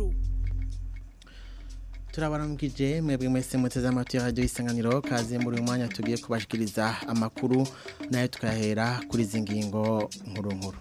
makuru. Turabaramukije mwebwe mwese muteze amatwi ya radio Isanganiro kaze muri umwanya tugiye kubashikiriza amakuru nayo tukahera kuri zingingo nkuru.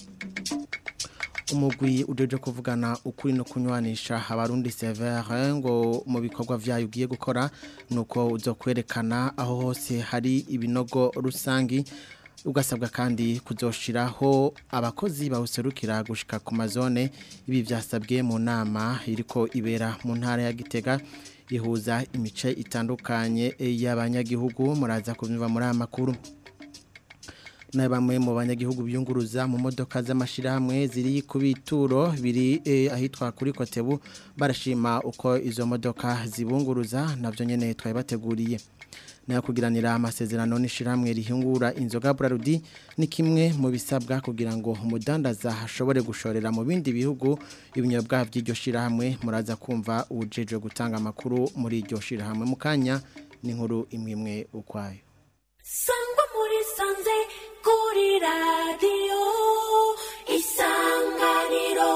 Umugwi ujeje kuvugana ukuri no kunywanisha abarundi severe ngo mu bikorwa vyayo ugiye gukora nuko uzokwerekana aho hose hari ibinogo rusangi ugasabwa kandi kuzoshiraho abakozi bawuserukira gushika ku mazone ibi vyasabwe mu nama iriko ibera mu ntara ya Gitega ihuza imice itandukanye y'abanyagihugu muraza kuvyumva muri amakuru na bamwe mu banyagihugu byunguruza mu modoka z'amashirahamwe ziri ku bituro biri ahitwa kuri Kotebu barashima uko izo modoka zibunguruza navyo nyene twabateguriye na kugiranira amasezerano n'ishiramwe rihingura inzoga Brarudi ni kimwe mu bisabwa kugira ngo umudandaza ashobore gushorera mu bindi bihugu ibinyobwa by'iryo shirahamwe muraza kumva ujeje gutanga amakuru muri iryo shirahamwe mukanya ni nkuru imwe ukwayo Sangwa muri sanze kuri radio Isanganiro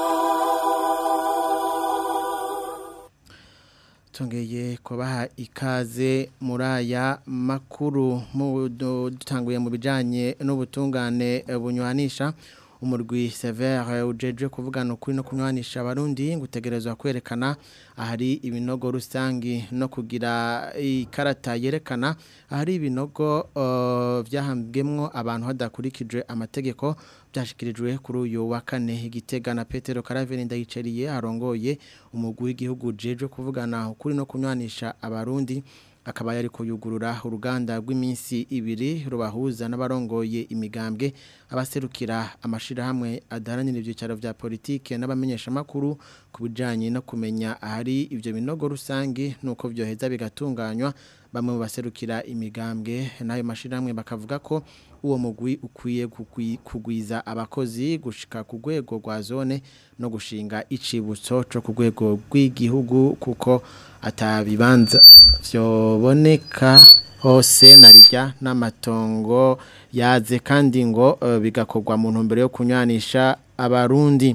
Tongeye kubaha ikaze muraya makuru dutanguye mu bijanye n'ubutungane bunywanisha umurwi severe ujeje kuvugana ukuri no kunywanisha abarundi ngutegerezwa kwerekana ahari ibinogo rusangi no kugira ikarata yerekana ahari ibinogo vyahambwemwo abantu hadakurikije amategeko byashikirijwe kuri uyu wa kane Igitega na Petero Karaveri ndayiceriye arongoye umugwi w'igihugu ujeje kuvugana ukuri no kunywanisha abarundi akaba yari kuyugurura uruganda rw'iminsi ibiri rubahuza n'abarongoye imigambwe abaserukira amashirahamwe adaharanira ivyicaro vya politike n'abamenyesha makuru kubijanye no kumenya ahari ivyo binogo rusangi nuko vyoheza bigatunganywa bamwe mu baserukira imigambwe nayo mashirahamwe bakavuga ko uwo mugwi ukwiye kugwiza abakozi gushika ku rwego rwa zone no gushinga icibutso cyo ku rwego rw'igihugu kuko atabibanza vyoboneka hose narijya n'amatongo yaze kandi ngo bigakorwa mu ntumbero yo kunywanisha abarundi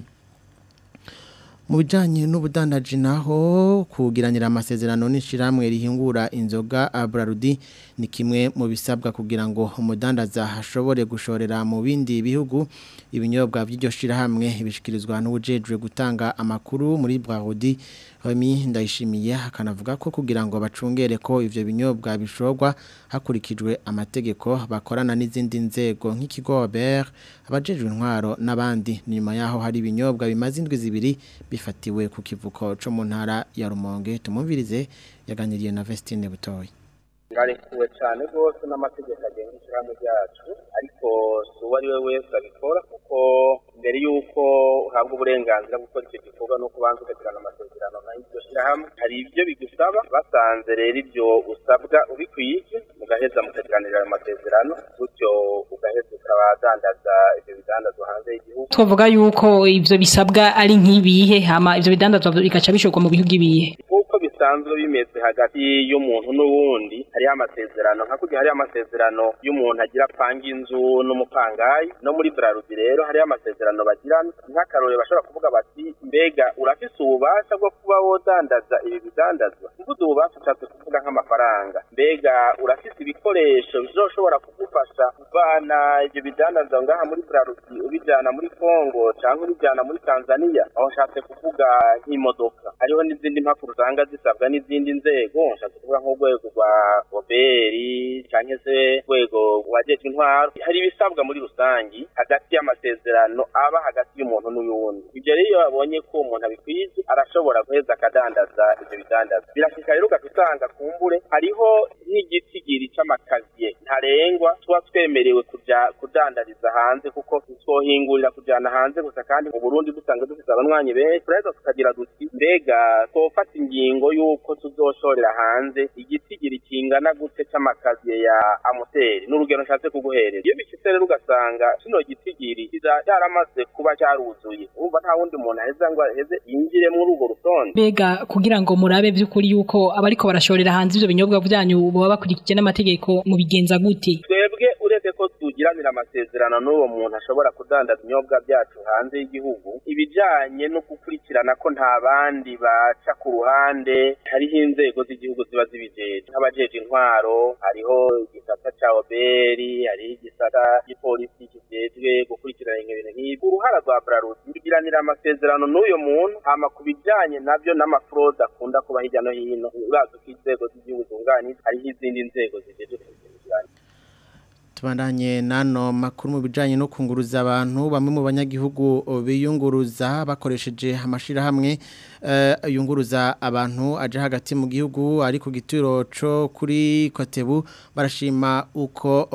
mu bijanye n'ubudandaji naho kugiranira amasezerano n'ishiramwe rihingura inzoga Brarudi ni kimwe mu bisabwa kugira ngo umudandaza ashobore gushorera mu bindi bihugu ibinyobwa by'iryo shirahamwe ibishikirizwa n'ubujejwe gutanga amakuru muri Brarudi Remy Ndayishimiye akanavuga ko kugira ngo bacungere ko ivyo binyobwa bishorwa hakurikijwe amategeko bakorana n'izindi nzego nk'ikigo Robert abajejwe intwaro n'abandi nyuma yaho hari ibinyobwa bimaze indwi zibiri bifatiwe ku kivuko cyo mu ntara ya Rumonge tumumvirize yaganiriye na Vestine Butoyi ngarekuwe cyane rwose n'amategeko agenga ishyirahamwe ryacu ariko si uwo ari we wese abikora kuko mbere y'uko uhabwa uburenganzira bwo gukora icyo gikorwa no kubanza ukagirana amasezerano n'iryo shyirahamwe hari ibyo bigusaba basanze rero ibyo usabwa ubikwiye mugaheza mukagiranira ayo masezerano gutyo ugaheza ukabadandaza ibyo bidandazwa hanze y'igihugu twavuga yuko ibyo bisabwa ari nk'ibihe hama ibyo bidandazwa bikaca bishorwa mu bihugu ibihe bisanzwe bimeze hagati y'umuntu n'uwundi hariho amasezerano nka kujya hariho amasezerano y'umuntu agira panga inzu n'umupangayi no muri Brarudi rero hariho amasezerano bagirana nk'akarore bashobora kuvuga bati mbega urafise ububasha bwo kuba wodandaza ibi bidandazwa mvuze ububasha ushatse kuvuga nk'amafaranga mbega urafise ibikoresho bizoshobora kugufasha kuvana ibyo bidandazwa ngaha muri Brarudi ubijana muri Kongo cyangwa ubijana muri Tanzania aho nshatse kuvuga nk'imodoka hariho n'izindi mpapuro usanga zisabwa n'izindi nzego nshatse kuvuga nk'urwego rwa Oberi cyangwa se urwego wajejwe intwaro hari ibisabwa muri rusangi hagati y'amasezerano aba hagati y'umuntu n'uyundi ibyo rero iyo babonye ko umuntu abikwiye arashobora guheza akadandaza ibyo bidandaza birashika rero ugasanga kumbure hariho nk'igitigiri c'amakaziye ntarengwa tuba twemerewe kudandariza hanze kuko twohingurira kujana hanze gusa kandi mu Burundi dusanga dufite abanywanyi benshi turaheza tukagira duti mbega twofata ingingo y'uko tuzoshorera hanze igitigiri kingana gute c'amakaziye ya amoteri n'urugero nshatse kuguhereza iyo bishitse rero ugasanga kino gitigiri cyaramaze kuba cyaruzuye urumva nta wundi muntu aheza ngo aheze yinjire muri urwo rutonde mbega kugira ngo murabe by'ukuri yuko abariko barashorera hanze ivyo binyobwa byanyu baba bakurikije n'amategeko mu bigenza gute twebwe uretse ko tugiranira amasezerano n'uwo muntu ashobora kudandaza ibinyobwa byacu hanze y'igihugu ibijanye no gukurikirana ko nta bandi baca ku ruhande hariho inzego z'igihugu ziba zibijeje nk'abajeje intwaro hariho igisata ca oberi hariho igisata cy'ipolisi kijejwe gukurikirana ibintu nk'ibi uruhara rwa Braludi tugiranira amasezerano n'uyo muntu hama kubijanye nabyo n'amafrode akunda kuba hirya no hino urazi ko inzego z'igihugu zunganira hariho izindi nzego zijeje kubikurikirana. Tubandanye nano makuru mu bijanye no kunguruza abantu bamwe mu banyagihugu biyunguruza bakoresheje amashirahamwe yunguruza abantu aje hagati mu gihugu ari ku gituro co kuri Kotebu barashima uko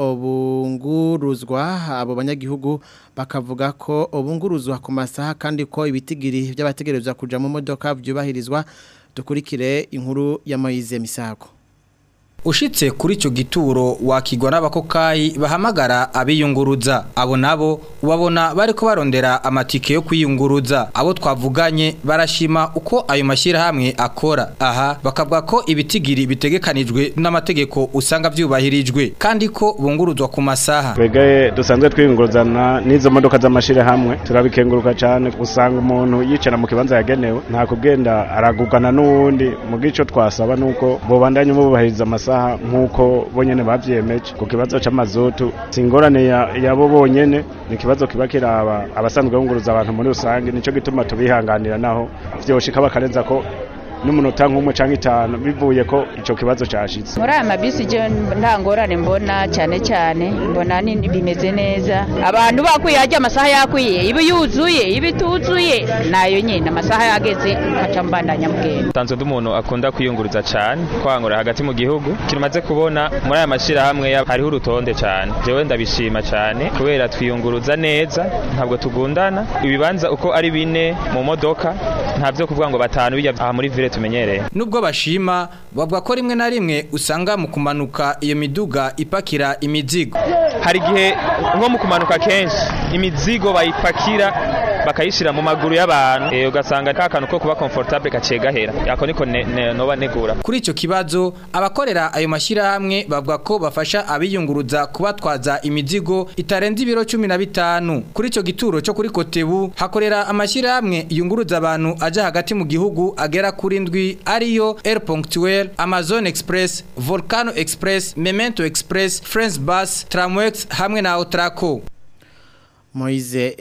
bunguruzwa abo banyagihugu bakavuga ko bunguruzwa ku masaha kandi ko ibitigiri by'abategerezwa kuja mu modoka byubahirizwa dukurikire inkuru ya Moize Misago. Ushitse kuri ico gituro wakigwa n'abakokayi bahamagara abiyunguruza abo nabo ubabona bariko barondera amatike yo kwiyunguruza abo twavuganye barashima uko ayo mashira hamwe akora aha bakavuga ko ibitigiri bitegekanijwe n'amategeko usanga vyubahirijwe kandi ko bunguruzwa ku masaha twege dusanzwe twiyunguruzana n'izo modoka z'amashira hamwe turabikenguruka cyane usanga umuntu yicara mu kibanza yagenewe nta kugenda aragugana n'uwundi mu gico twasaba nuko bobandanye mubahiriza amasaha nkuko bonyene bavyemeje ku kibazo c'amazutu singorane yabo bonyene ni kibazo kiba kiraba abasanzwe bunguruza abantu muri rusange nico gituma tubihanganira naho vyoshika bakarenza ko n'umunota nk'umwe canke 5 bivuye ko ico kibazo cyashitse muri aya mabisi je ntangorane mbona cyane mbona ni bimeze neza abantu bakwiye ajya amasaha yakwiye ibi yuzuye ibi tuzuye nayo nyine amasaha yageze aca mbandanya mugenda tanzo d'umuntu akunda kwiyunguruza cyane kwangura hagati mu gihugu kirumaze kubona muri aya mashira hamwe hariho urutonde cyane jewe ndabishima cyane kubera twiyunguruza neza ntabwo tugundana ibibanza uko ari bine mu modoka ntavyo kuvuga ngo batanu bijya aha muri ville tumenyereye nubwo bashima bavuga ko rimwe na rimwe usanga mu kumanuka iyo miduga ipakira imizigo hari gihe nko mu kumanuka kenshi imizigo bayipakira bakayishira mu maguru y'abantu ugasanga kakantu ko kuba comfortable kacegahera yako niko noba negura kuri ico kibazo abakorera ayo mashira hamwe bavuga ko bafasha abiyunguruza kubatwaza imizigo itarenze ibiro 15 kuri ico gituro cyo kuri Kotebu hakorera amashira hamwe yunguruza abantu aje hagati mu gihugu agera kuri ndwi ariyo Air Punctuel Amazon Express Volcano Express Memento Express France Bus Tramwex hamwe na Otraco. Moize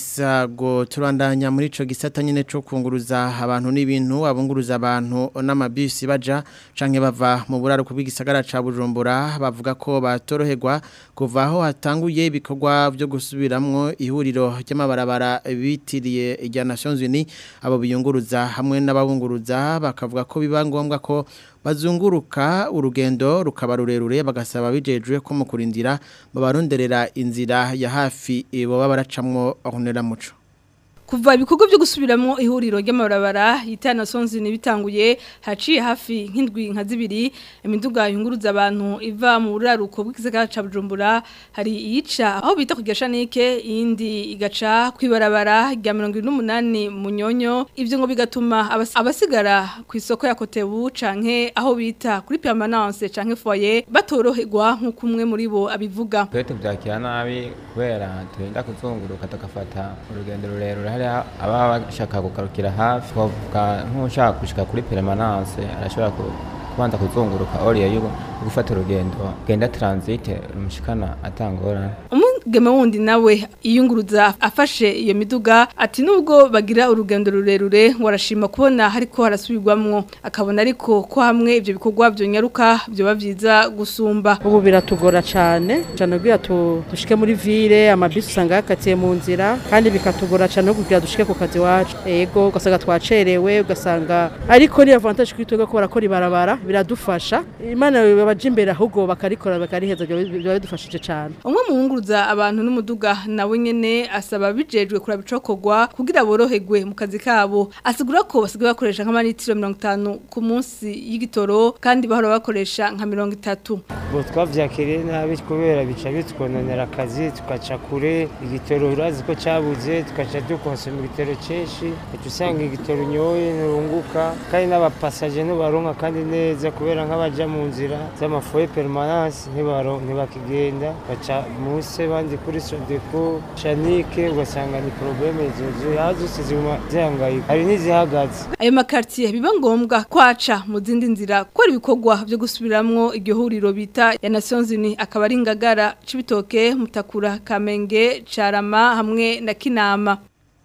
Misago turandanya muri ico gisata nyene cyo kunguruza abantu n'ibintu abunguruza abantu n'amabisi baja canke bava mu buraro kubw'igisagara ca Bujumbura bavuga ko batoroherwa kuva aho hatanguye ibikorwa byo gusubiramwo ihuriro ry'amabarabara bitiriye rya Nations Unies abo biyunguruza hamwe n'ababunguruza bakavuga ko biba ngombwa ko bazunguruka urugendo rukaba rurerure bagasaba bijejwe ko mu kurindira babaronderera inzira ya hafi baba baracamwo ahonera muco kuva ibikorwa byo gusubiramo ihuriro ry'amabarabara yitana sonzi nibitanguye haciye hafi nk'indwi nka zibiri imiduga yunguruza abantu iva mu buraruko bw'isagara ca Bujumbura hari iyica aho bita kugesha nike iyindi igaca kwibarabara rya 28 Munyonyo ivyo ngo bigatuma abasigara ku isoko ya Kotebu canke aho bita kuri permanence canke foyer batoroherwa nk'uko umwe muri bo abivuga twete byakira nabi kubera twenda kuzunguruka tukafata urugendo rurerure aba bashaka kugarukira hafi twavuga nk'ushaka gushika kuri permanence arashobora kubanza kuzunguruka oriya yo gufata urugendo genda transit rumushikana atangora umugeme wundi nawe iyunguruza afashe iyo miduga ati nubwo bagira urugendo rurerure warashima kubona hariko harasubirwamwo akabona ariko ko hamwe ivyo bikorwa byonyaruka byo bavyiza gusumba ubu biratugora cyane kugira dushike muri ville amabisi usanga yakatiye mu nzira kandi bikatugora cyane kugira dushike ku kazi wacu yego ugasanga twacerewe ugasanga ariko ni avantage kwitwega ko barakora ibarabara biradufasha imana babaje imbere ahubwo bakarikora bakariheza byo bidufashije cyane umwe mu bunguruza abantu n'umuduga nawe nyene asaba bijejwe kurabicokogwa kugira boroherwe mu kazi kabo asigura ko basigaye bakoresha nk'amaritiro 50 ku munsi y'igitoro kandi bahora bakoresha nka 30 bo twavyakiriye nabi kubera bica bitwononera akazi tukaca kure igitoro urazi ko cyabuze tukaca dukonsoma igitoro cyinshi usanga igitoro nyoye n'urungu bunguka kandi n'abapasaje ntibaronka kandi neza kubera nk'abaja mu nzira z'amafoye permanence ntibakigenda baca munsi bandi kuri Sodeco Chanike ugasanga ni probleme zose ziguma zihangayika hari n'izihagaze. Ayo makartier biba ngombwa kwaca mu zindi nzira gukora ibikorwa byo gusubiramwo iryo huriro bita ya Nations Unies akaba ari Ngagara Cibitoke Mutakura Kamenge Carama hamwe na Kinama.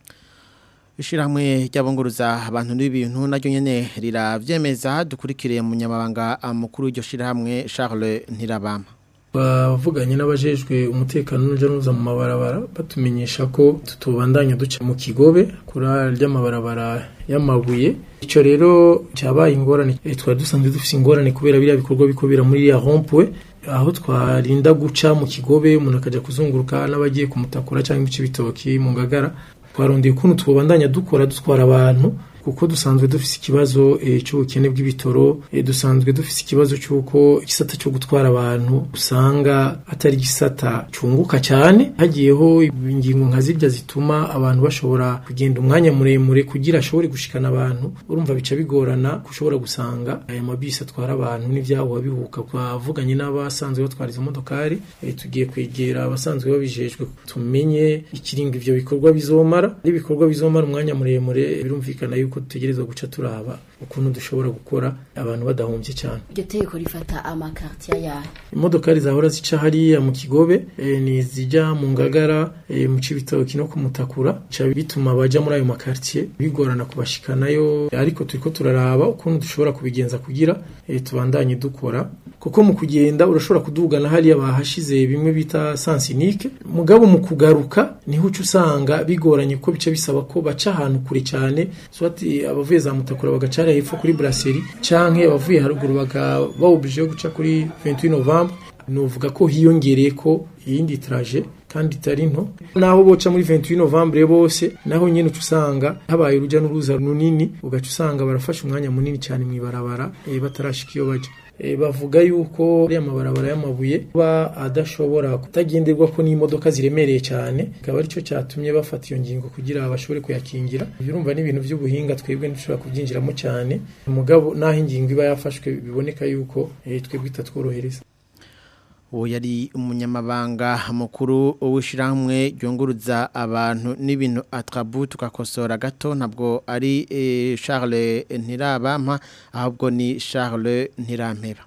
Ishiramwe ry'abongoruza abantu n'ibintu naryo nyene riravyemeza dukurikiriye mu nyamabanga mukuru w'iryo shirahamwe Charles Ntirabama. Bavuganye n'abajejwe umutekano n'uruza mu mabarabara batumenyesha ko tutubandanya duca mu Kigobe kuri ry'amabarabara y'amabuye. Ico rero cyabaye ingorane twari dusanzwe dufise ingorane kubera biriya bikorwa bikobera muri ya rompwe aho twarinda guca mu Kigobe umuntu akaja kuzunguruka n'abagiye kumutakura cyangwa ibice bitoki mu Ngagara. Twarondeye ukuntu tubandanya dukora dutwara abantu kuko dusanzwe dufise ikibazo cy'ubukene bw'ibitoro dusanzwe dufise ikibazo cy'uko igisata cyo gutwara abantu usanga atari gisata cunguka cyane hagiyeho ingingo nka zirya zituma abantu bashobora kugenda umwanya muremure kugira ashobore gushikana abantu urumva bica bigorana kushobora gusanga aya mabisi atwara abantu n'ivyaho bihuka kwavuganye n'abasanzwe batwara izo modokari tugiye kwegera abasanzwe babijejwe tumenye ikiringo ivyo bikorwa bizomara n'ibikorwa bizomara umwanya muremure birumvikana yuko tutegerezwa guca turaba ukuntu dushobora gukora abantu badahombye cyane. Iryo tegeko rifata amakartier yayo. Imodokari zahora zica hariya mu Kigobe ni zijya mu Ngagara mu Cibitoki no kumutakura ca bituma baja muri ayo makartier bigorana kubashikanayo ariko turiko turaraba ukuntu dushobora kubigenza kugira tubandanye dukora kuko mu kugenda urashobora kudugana hariya bahashize bimwe bita sensinike mugabo mu kugaruka niho uca usanga bigoranye ko bice bisaba ko baca ahantu kure cyane swati abavuye za Mutakura bagacara hepfo kuri Brasserie canke abavuye haruguru bawubije guca kuri 28 Novembre novuga ko hiyongereye ko iyindi trajet kandi itari nto naho boca muri 28 Novembre bose naho nyene uca usanga habaye uruja n'uruza runini ugaca usanga barafasha umwanya munini cyane mwibarabara batarashika iyo baje bavuga yuko ari amabarabara y'amabuye ba adashobora kutagenderwa ko n'imodoka ziremereye cyane akaba arico cyatumye bafata iyo ngingo kugira abashobore kuyakingira birumva n'ibintu by'ubuhinga twebwe ndushobora kubyinjiramo cyane umugabo naho ingingo iba yafashwe biboneka yuko twebwe itatworohereza. Uwo yari umunyamabanga mukuru w'ishiramwe ryonguruza abantu n'ibintu Atrabu tukakosora gato ntabwo ari Charles Ntirabampa ahubwo ni Charles Ntirampeba.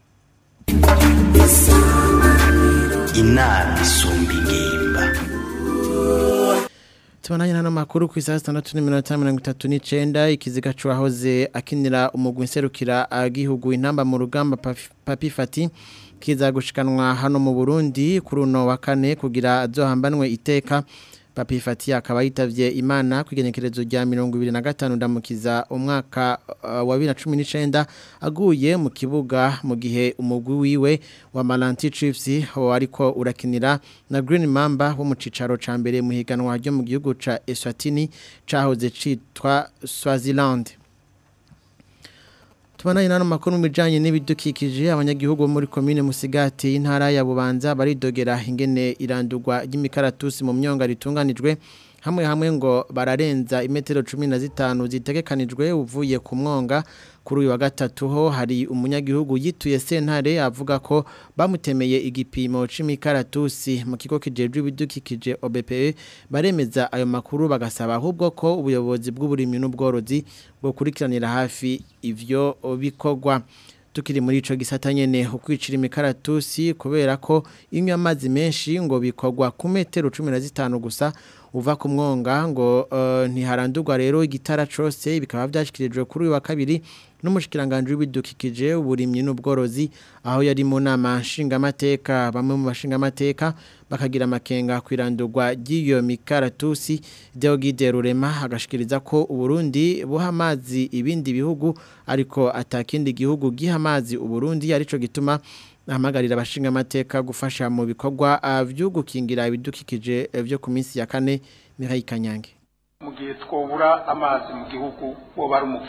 Inama isumba ingimba. Tubonanye n'ano makuru ku isaha 6:39 ikiziga cwahoze akinira umugwi nserukira agihugu intamba mu rugamba Papi Fati kiza gushikanwa hano mu Burundi kuri uno wa kane kugira azohambanwe iteka. Papi Fati akaba yitavye Imana kwigenekerezo rya 2025 ndamukiza umwaka wa 2019 aguye mu kibuga mu gihe umugwi wiwe wa Malanti Chiefs ariko urakinira na Green Mamba wo mu cicaro ca mbere mu higanwa ryo mu gihugu ca Eswatini cahoze citwa Swaziland. Tubanaye nano makuru mujanye n'ibidukikije abanyagihugu muri commune Musigati intara ya Bubanza baridogera ingene irandurwa ry'imikaratusi mu myonga ritunganijwe hamwe ngo bararenza imetero 15 zitegekanijwe uvuye ku mwonga kuri uyu wa gatatu ho hari umunyagihugu yituye sentare avuga ko bamutemeye igipimo c'imikaratusi mu kigo kijejwe ibidukikije OBPE baremeza ayo makuru bagasaba ahubwo ko ubuyobozi bw'uburimyi n'ubworozi bwo kurikiranira hafi ivyo bikorwa. Tukiri muri ico gisata nyene ukwicira imikaratusi kubera ko inywa amazi menshi ngo bikorwa ku metero 15 gusa uva ku mwonga ngo ntiharandurwa rero igitara cose bikaba byashikirijwe kuri uyu wa kabiri n'umushikiranganje w'ibidukikije uburimyi n'ubworozi aho yari mu nama nshingamateka bamwe mu bashingamateka bakagira amakenga kwirandurwa ry'iyo mikaratusi Deogide Rurema agashikiriza ko Uburundi buha amazi ibindi bihugu ariko atakindi gihugu giha amazi Uburundi arico gituma ahamagarira abashingamateka gufasha mu bikorwa byo gukingira ibidukikije byo ku minsi ya kane Mihai Kanyange. Mu gihe twobura amazi mu gihugu bo bari umuvumo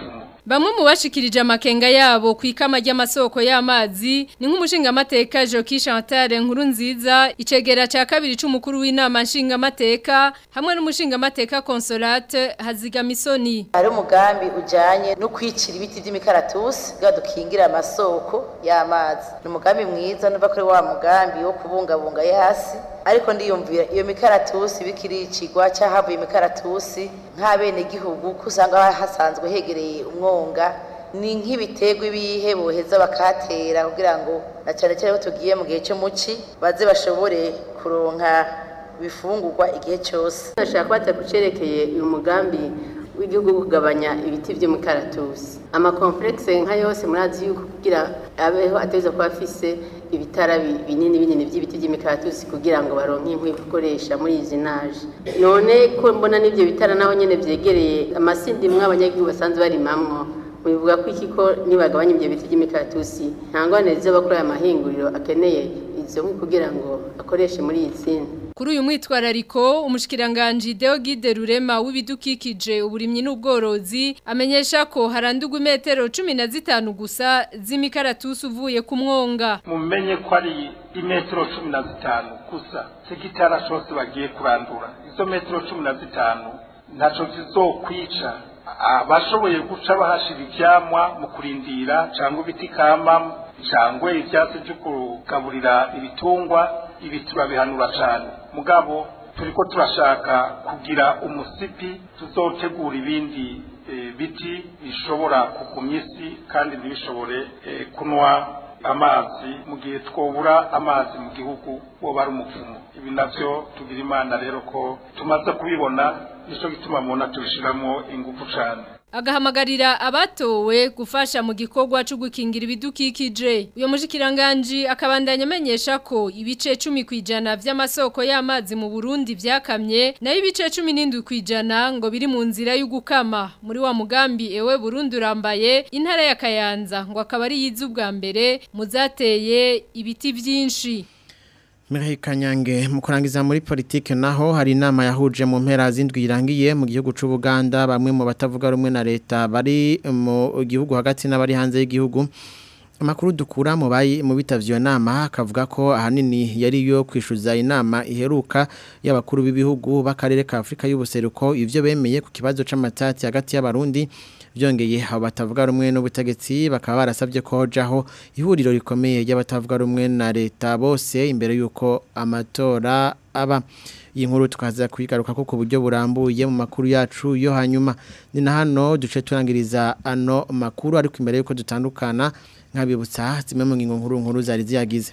Bamwe mu bashikirije amakenga yabo kwikama ry'amasoko y'amazi ni nk'umushinga amateka Joki Chantal Nkurunziza icegera ca kabiri c'umukuru w'inama nshinga amateka hamwe n'umushinga amateka Consolate Hazigamisoni. Hari umugambi ujanye no kwicira ibiti by'imikaratusi gadukingira amasoko y'amazi. Ni umugambi mwiza nuva kuri wa mugambi wo kubungabunga yasi ariko ndiyumvira iyo mikaratusi bikiricigwa cyahavuye imikaratusi nk'abene gihugu kusanga hasanzwe hegereye umwonga ni nk'ibitego ibihe boheza bakatera kugira ngo na cyane cyane tugiye mu gihe cyo muci baze bashobore kuronka bifungurwa igihe cyose. Ndashaka kwata kucerekeye uyu mugambi w'igihugu kugabanya ibiti by'umukaratusi ama complexe nka yose murazi yuko kugira abeho ateza kuba afise ibitara binini by'ibiti by'imikaratusi kugira ngo baronke inkwi gukoresha muri izi naje. None ko mbona n'ibyo bitara naho nyene vyegereye amasindi mwe abanyagihugu basanzwe barimamwo bivuga ko iki ko nibagabanya ibyo biti by'imikaratusi ntangwane z'abakora amahinguriro akeneye izo nkwi kugira ngo akoreshe muri iyi tsina. Kuri uyu mwitwarariko umushikiranganje Deogide Rurema w'ibidukikije uburimyi n'ubworozi amenyesha ko harandugwa metero 15 gusa z'imikaratusi uvuye ku mwonga. Mumenye ko ari imetero 15 gusa hegitara cyose bagiye kurandura. Izo metero 15 ntaco zizokwica abashoboye guca bahashira ivyamwa mu kurindira cyangwa ibiti kama cyangwa ivyatsi byo kugaburira ibitungwa ibi turabihanura cyane. Mugabo turiko turashaka kugira umusipi tuzotegura ibindi biti bishobora kugumya isi kandi ntibishobore kunwa amazi mu gihe twobura amazi mu gihugu woba ari umupfumu. Ibi navyo tugira imana rero ko tumaze kubibona nico gituma mubona tubishiramo ingufu cyane. Agahamagarira abatowe gufasha mu gikorwa cyo gukingira ibidukikije. Uyo mushikiranganje akabandanya amenyesha ko ibice 10% by'amasoko y'amazi mu Burundi vyakamye na ibice 17% ngo biri mu nzira y'ugukama. Muri wa mugambi ewe Burundi urambaye intara ya Kayanza ngo akaba ari yizu bwa mbere muzateye ibiti vyinshi. Mireille Kanyange mu kurangiza muri politike naho hari inama yahuje mu mpera z'indwi irangiye mu gihugu c'u Buganda bamwe mu batavuga rumwe na leta bari mu gihugu hagati n'abari hanze y'igihugu. Amakuru dukura mu bitavyo nama akavuga ko ahanini yari yo kwishuza inama iheruka y'abakuru b'ibihugu b'akarere ka Afrika y'ubuseruko ivyo bemeye ku kibazo c'amatati hagati y'abarundi. Byongeye abo batavuga rumwe n'ubutegetsi bakaba barasabye ko hojaho ihuriro rikomeye ry'abatavuga rumwe na leta bose imbere yuko amatora aba. Iyi nkuru tukaza kwigaruka ko ku buryo burambuye mu makuru yacu yo hanyuma. Ni na hano duce turangiriza ano makuru ariko imbere yuko dutandukana nkabibutsa zimwe mu ngingo nkuru zari ziyagize.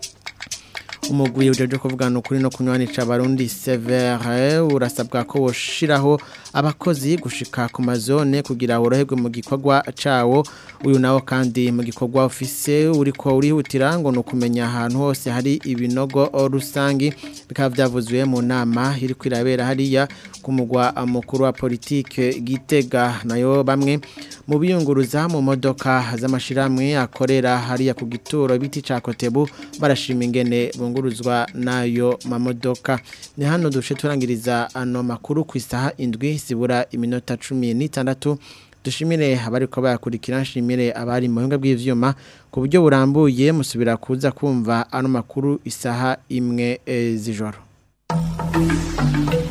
Umugwi ujeje kuvugana ukuri no kunywanisha abarundi severe urasabwa ko woshiraho abakozi gushika ku mazone kugira woroherwe mu gikorwa cawo. Uyu nawo kandi mu gikorwa ofise uriko urihutira ngo no kumenya ahantu hose hari ibinogo rusangi bikaba byavuzwe mu nama iri kwirabera hariya ku mugwa mukuru wa politike Gitega. Nayo bamwe mu biyunguruza mu modoka z'amashiramwe akorera hariya ku gituro biti ca Kotebu barashima ingene bunguruzwa nayo mamodoka. Ni hano dushe turangiriza ano makuru ku isaha 7 sibura iminota 16. Dushimire abariko bayakurikira, nshimire abari mu buhinga bw'ivyuma ku buryo burambuye musubira kuza kumva ano makuru isaha 1 z'ijoro.